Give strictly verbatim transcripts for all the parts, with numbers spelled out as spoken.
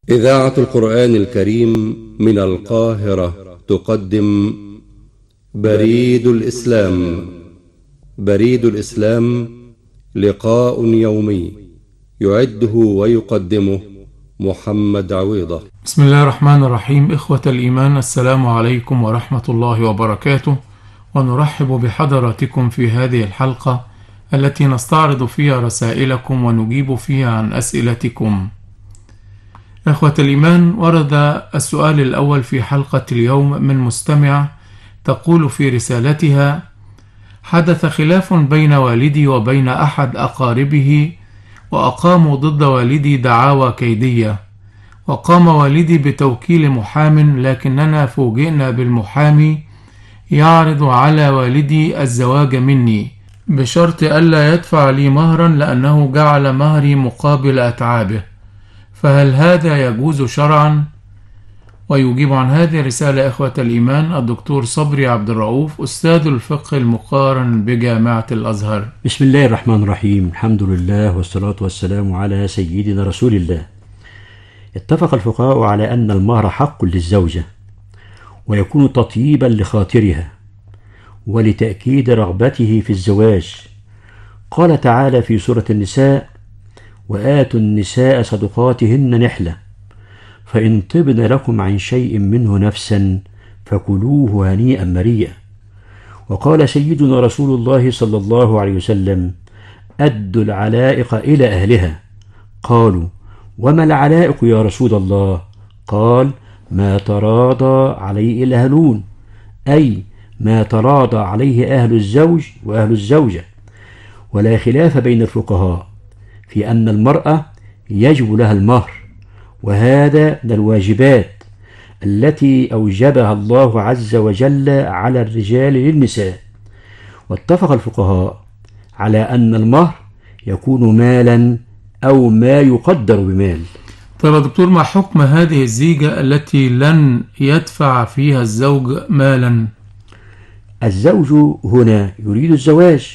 إذاعة القرآن الكريم من القاهرة تقدم بريد الإسلام. بريد الإسلام لقاء يومي يعده ويقدمه محمد عويضة. بسم الله الرحمن الرحيم. إخوة الإيمان، السلام عليكم ورحمة الله وبركاته، ونرحب بحضراتكم في هذه الحلقة التي نستعرض فيها رسائلكم ونجيب فيها عن أسئلتكم. إخوة الإيمان، ورد السؤال الأول في حلقة اليوم من مستمع تقول في رسالتها: حدث خلاف بين والدي وبين أحد أقاربه، وأقاموا ضد والدي دعاوى كيدية، وقام والدي بتوكيل محام، لكننا فوجئنا بالمحامي يعرض على والدي الزواج مني بشرط ألا يدفع لي مهرا لأنه جعل مهري مقابل أتعابه، فهل هذا يجوز شرعا؟ ويجيب عن هذه الرسالة إخوة الإيمان الدكتور صبري عبد الرؤوف، أستاذ الفقه المقارن بجامعة الأزهر. بسم الله الرحمن الرحيم، الحمد لله والصلاة والسلام على سيدنا رسول الله. اتفق الفقهاء على أن المهر حق للزوجة، ويكون تطييبا لخاطرها ولتأكيد رغبته في الزواج. قال تعالى في سورة النساء: وآتوا النساء صدقاتهن نحلة فإن طبن لكم عن شيء منه نفسا فكلوه هنيئا مريئا. وقال سيدنا رسول الله صلى الله عليه وسلم: أدوا العلائق إلى أهلها. قالوا: وما العلائق يا رسول الله؟ قال: ما تراضى عليه الأهلون، أي ما تراضى عليه أهل الزوج وأهل الزوجة. ولا خلاف بين الفقهاء في أن المرأة يجب لها المهر، وهذا من الواجبات التي أوجبها الله عز وجل على الرجال للنساء. واتفق الفقهاء على أن المهر يكون مالا أو ما يقدر بمال. طيب يا دكتور، ما حكم هذه الزيجة التي لن يدفع فيها الزوج مالا؟ الزوج هنا يريد الزواج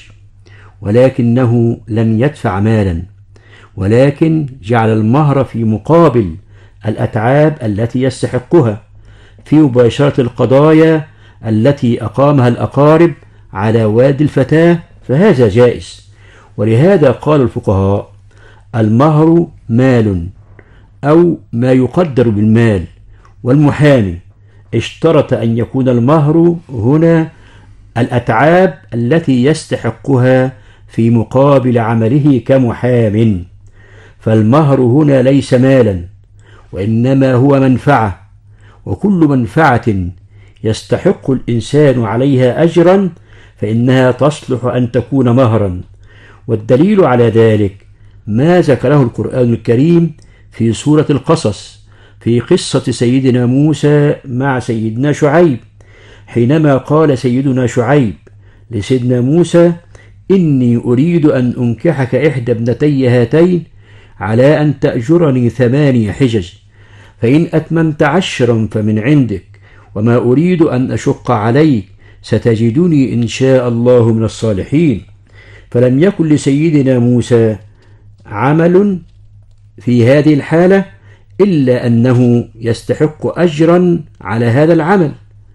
ولكنه لم يدفع مالا، ولكن جعل المهر في مقابل الأتعاب التي يستحقها في مباشرة القضايا التي أقامها الأقارب على والد الفتاة، فهذا جائز. ولهذا قال الفقهاء: المهر مال أو ما يقدر بالمال. والمحامي اشترط أن يكون المهر هنا الأتعاب التي يستحقها في مقابل عمله كمحام. فالمهر هنا ليس مالا، وإنما هو منفعة، وكل منفعة يستحق الإنسان عليها أجرا فإنها تصلح أن تكون مهرا. والدليل على ذلك ما ذكره القرآن الكريم في سورة القصص في قصة سيدنا موسى مع سيدنا شعيب، حينما قال سيدنا شعيب لسيدنا موسى: إني أريد أن أنكحك إحدى ابنتي هاتين على أن تأجرني ثماني حجج، فإن أتممت عشرا فمن عندك، وما أريد أن أشق عليك، ستجدني إن شاء الله من الصالحين. فلم يكن لسيدنا موسى عمل في هذه الحالة إلا أنه يستحق أجرا على هذا العمل،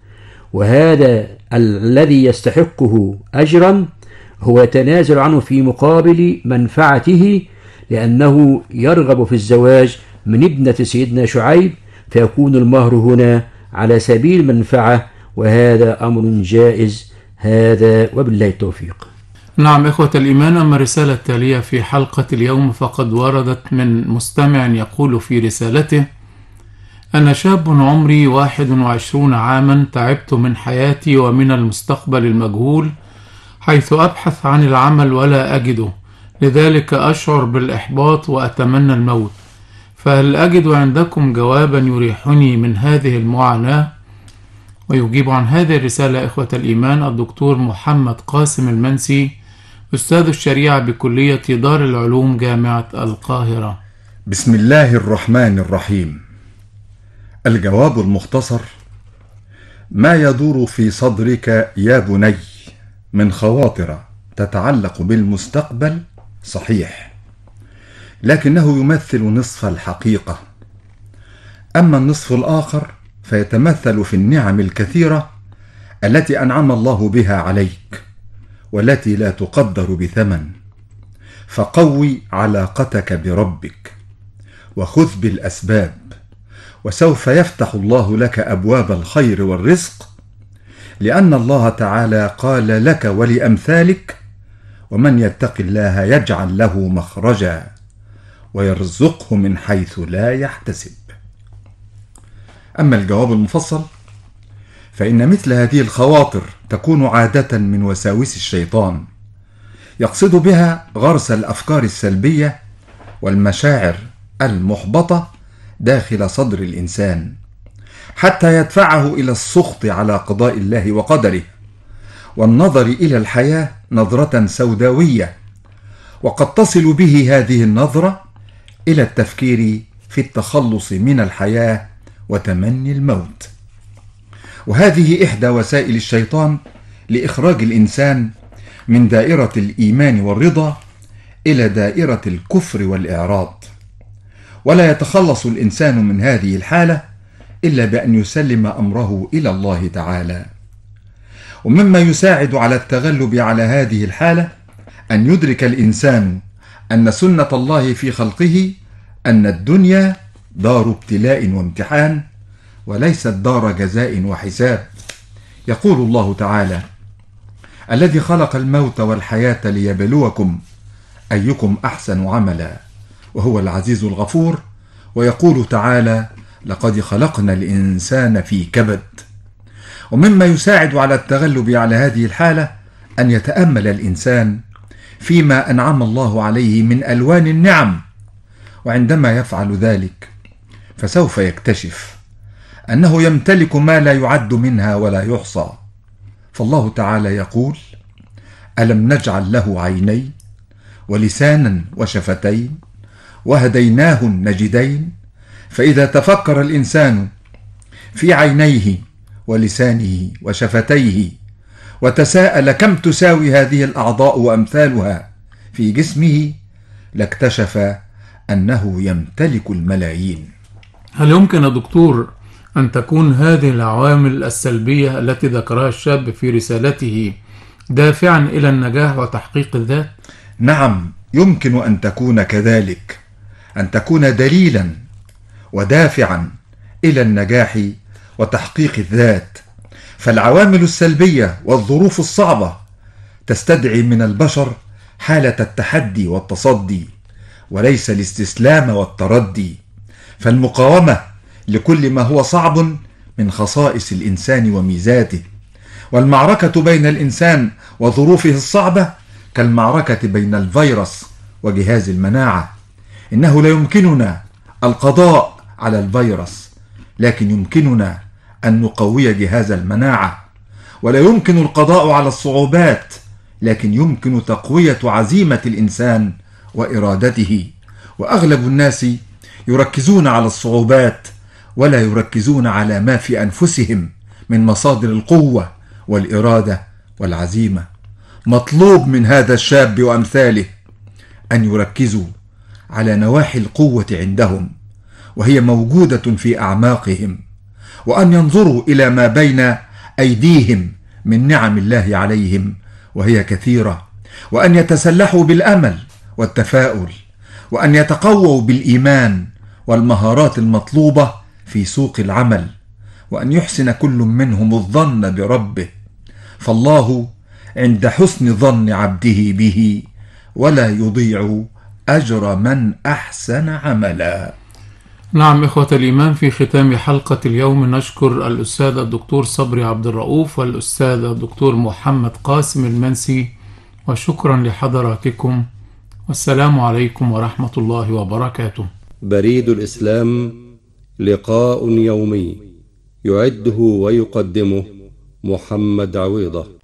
وهذا الذي يستحقه أجرا هو يتنازل عنه في مقابل منفعته، لأنه يرغب في الزواج من ابنة سيدنا شعيب، فيكون المهر هنا على سبيل المنفعة، وهذا أمر جائز. هذا وبالله التوفيق. نعم إخوة الإيمان، أما الرسالة التالية في حلقة اليوم فقد وردت من مستمع يقول في رسالته: أنا شاب عمري واحد وعشرون عاما، تعبت من حياتي ومن المستقبل المجهول، حيث أبحث عن العمل ولا أجده، لذلك أشعر بالإحباط وأتمنى الموت، فهل أجد عندكم جوابا يريحني من هذه المعاناة؟ ويجيب عن هذه الرسالة إخوة الإيمان الدكتور محمد قاسم المنسي، أستاذ الشريعة بكلية دار العلوم جامعة القاهرة. بسم الله الرحمن الرحيم. الجواب المختصر: ما يدور في صدرك يا بني من خواطر تتعلق بالمستقبل صحيح، لكنه يمثل نصف الحقيقة، أما النصف الآخر فيتمثل في النعم الكثيرة التي أنعم الله بها عليك والتي لا تقدر بثمن، فقوي علاقتك بربك وخذ بالأسباب، وسوف يفتح الله لك أبواب الخير والرزق، لأن الله تعالى قال لك ولأمثالك: ومن يتق الله يجعل له مخرجا ويرزقه من حيث لا يحتسب. أما الجواب المفصل فإن مثل هذه الخواطر تكون عادة من وساوس الشيطان، يقصد بها غرس الأفكار السلبية والمشاعر المحبطة داخل صدر الإنسان، حتى يدفعه إلى السخط على قضاء الله وقدره، والنظر إلى الحياة نظرة سوداوية، وقد تصل به هذه النظرة إلى التفكير في التخلص من الحياة وتمني الموت. وهذه إحدى وسائل الشيطان لإخراج الإنسان من دائرة الإيمان والرضا إلى دائرة الكفر والإعراض، ولا يتخلص الإنسان من هذه الحالة إلا بأن يسلم أمره إلى الله تعالى. ومما يساعد على التغلب على هذه الحالة أن يدرك الإنسان أن سنة الله في خلقه أن الدنيا دار ابتلاء وامتحان وليست دار جزاء وحساب. يقول الله تعالى: الذي خلق الموت والحياة ليبلوكم أيكم أحسن عملا وهو العزيز الغفور. ويقول تعالى: لقد خلقنا الإنسان في كبد. ومما يساعد على التغلب على هذه الحالة أن يتأمل الإنسان فيما أنعم الله عليه من ألوان النعم، وعندما يفعل ذلك فسوف يكتشف أنه يمتلك ما لا يعد منها ولا يحصى. فالله تعالى يقول: ألم نجعل له عينين ولسانا وشفتين وهديناه النجدين. فإذا تفكر الإنسان في عينيه ولسانه وشفتيه وتساءل كم تساوي هذه الأعضاء وأمثالها في جسمه لاكتشف أنه يمتلك الملايين. هل يمكن يا دكتور أن تكون هذه العوامل السلبية التي ذكرها الشاب في رسالته دافعا إلى النجاح وتحقيق الذات؟ نعم، يمكن أن تكون كذلك، أن تكون دليلا ودافعا إلى النجاح وتحقيق الذات. فالعوامل السلبية والظروف الصعبة تستدعي من البشر حالة التحدي والتصدي وليس الاستسلام والتردي. فالمقاومة لكل ما هو صعب من خصائص الإنسان وميزاته، والمعركة بين الإنسان وظروفه الصعبة كالمعركة بين الفيروس وجهاز المناعة. إنه لا يمكننا القضاء على الفيروس، لكن يمكننا أن نقوي جهاز المناعة. ولا يمكن القضاء على الصعوبات، لكن يمكن تقوية عزيمة الإنسان وإرادته. وأغلب الناس يركزون على الصعوبات ولا يركزون على ما في أنفسهم من مصادر القوة والإرادة والعزيمة. مطلوب من هذا الشاب وأمثاله أن يركزوا على نواحي القوة عندهم وهي موجودة في أعماقهم، وأن ينظروا إلى ما بين أيديهم من نعم الله عليهم وهي كثيرة، وأن يتسلحوا بالأمل والتفاؤل، وأن يتقووا بالإيمان والمهارات المطلوبة في سوق العمل، وأن يحسن كل منهم الظن بربه، فالله عند حسن ظن عبده به ولا يضيع أجر من أحسن عملا. نعم إخوة الإيمان، في ختام حلقة اليوم نشكر الأستاذ الدكتور صبري عبد الرؤوف والأستاذ الدكتور محمد قاسم المنسي، وشكرا لحضراتكم، والسلام عليكم ورحمة الله وبركاته. بريد الإسلام، لقاء يومي يعده ويقدمه محمد عويضة.